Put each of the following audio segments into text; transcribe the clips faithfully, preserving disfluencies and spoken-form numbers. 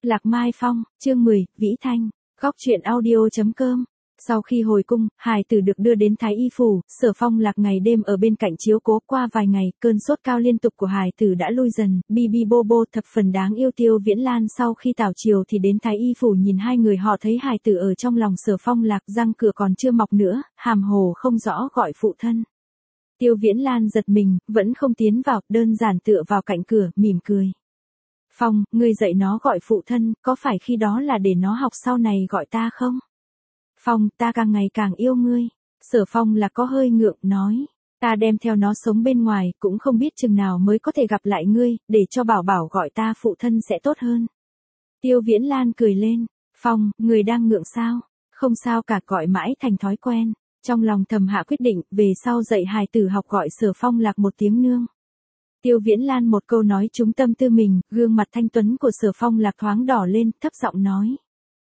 Lạc Mai Phong, chương mười, Vĩ Thanh, góc truyện audio chấm com. Sau khi hồi cung, hài tử được đưa đến Thái Y phủ, Sở Phong Lạc ngày đêm ở bên cạnh chiếu cố. Qua vài ngày, cơn sốt cao liên tục của hài tử đã lui dần, bi bi bô bô thập phần đáng yêu. Tiêu Viễn Lan sau khi tảo chiều thì đến Thái Y phủ nhìn hai người, họ thấy hài tử ở trong lòng Sở Phong Lạc, răng cửa còn chưa mọc nữa, hàm hồ không rõ gọi phụ thân. Tiêu Viễn Lan giật mình, vẫn không tiến vào, đơn giản tựa vào cạnh cửa, mỉm cười. Phong, ngươi dạy nó gọi phụ thân, có phải khi đó là để nó học sau này gọi ta không? Phong, ta càng ngày càng yêu ngươi. Sở Phong là có hơi ngượng, nói. Ta đem theo nó sống bên ngoài, cũng không biết chừng nào mới có thể gặp lại ngươi, để cho bảo bảo gọi ta phụ thân sẽ tốt hơn. Tiêu Viễn Lan cười lên. Phong, ngươi đang ngượng sao? Không sao cả, gọi mãi thành thói quen. Trong lòng thầm hạ quyết định, về sau dạy hài tử học gọi Sở Phong Lạc một tiếng nương. Tiêu Viễn Lan một câu nói trúng tâm tư mình, gương mặt thanh tuấn của Sở Phong Lạc thoáng đỏ lên, thấp giọng nói.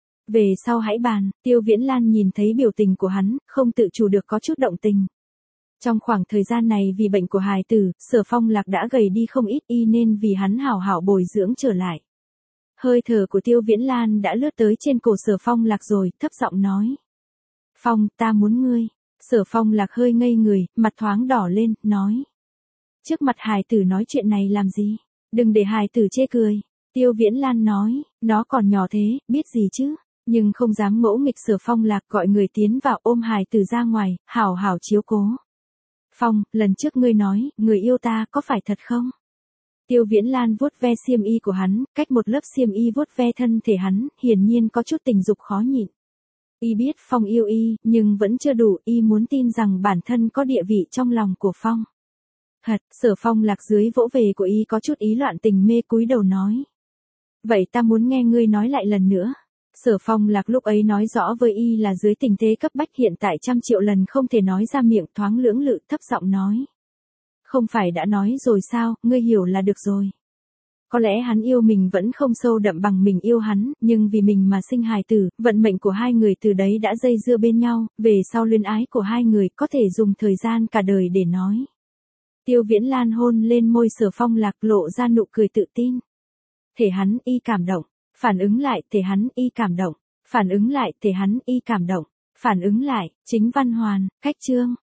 Về sau hãy bàn. Tiêu Viễn Lan nhìn thấy biểu tình của hắn, không tự chủ được có chút động tình. Trong khoảng thời gian này vì bệnh của hài tử, Sở Phong Lạc đã gầy đi không ít, y nên vì hắn hảo hảo bồi dưỡng trở lại. Hơi thở của Tiêu Viễn Lan đã lướt tới trên cổ Sở Phong Lạc rồi, thấp giọng nói. Phong, ta muốn ngươi. Sở Phong Lạc hơi ngây người, mặt thoáng đỏ lên, nói. Trước mặt hài tử nói chuyện này làm gì? Đừng để hài tử chê cười. Tiêu Viễn Lan nói, nó còn nhỏ thế, biết gì chứ? Nhưng không dám ngỗ nghịch. Sở Phong Lạc gọi người tiến vào, ôm hài tử ra ngoài, hảo hảo chiếu cố. Phong, lần trước ngươi nói, người yêu ta, có phải thật không? Tiêu Viễn Lan vuốt ve xiêm y của hắn, cách một lớp xiêm y vuốt ve thân thể hắn, hiển nhiên có chút tình dục khó nhịn. Y biết Phong yêu y, nhưng vẫn chưa đủ, y muốn tin rằng bản thân có địa vị trong lòng của Phong. Thật, Sở Phong Lạc dưới vỗ về của y có chút ý loạn tình mê, cúi đầu nói. Vậy ta muốn nghe ngươi nói lại lần nữa. Sở Phong Lạc lúc ấy nói rõ với y là dưới tình thế cấp bách, hiện tại trăm triệu lần không thể nói ra miệng, thoáng lưỡng lự, thấp giọng nói. Không phải đã nói rồi sao, ngươi hiểu là được rồi. Có lẽ hắn yêu mình vẫn không sâu đậm bằng mình yêu hắn, nhưng vì mình mà sinh hài tử, vận mệnh của hai người từ đấy đã dây dưa bên nhau, về sau luyến ái của hai người có thể dùng thời gian cả đời để nói. Tiêu Viễn Lan hôn lên môi Sở Phong Lạc, lộ ra nụ cười tự tin. Thể hắn y cảm động, phản ứng lại, thể hắn y cảm động, phản ứng lại, thể hắn y cảm động, phản ứng lại. Chính văn hoàn, cách chương.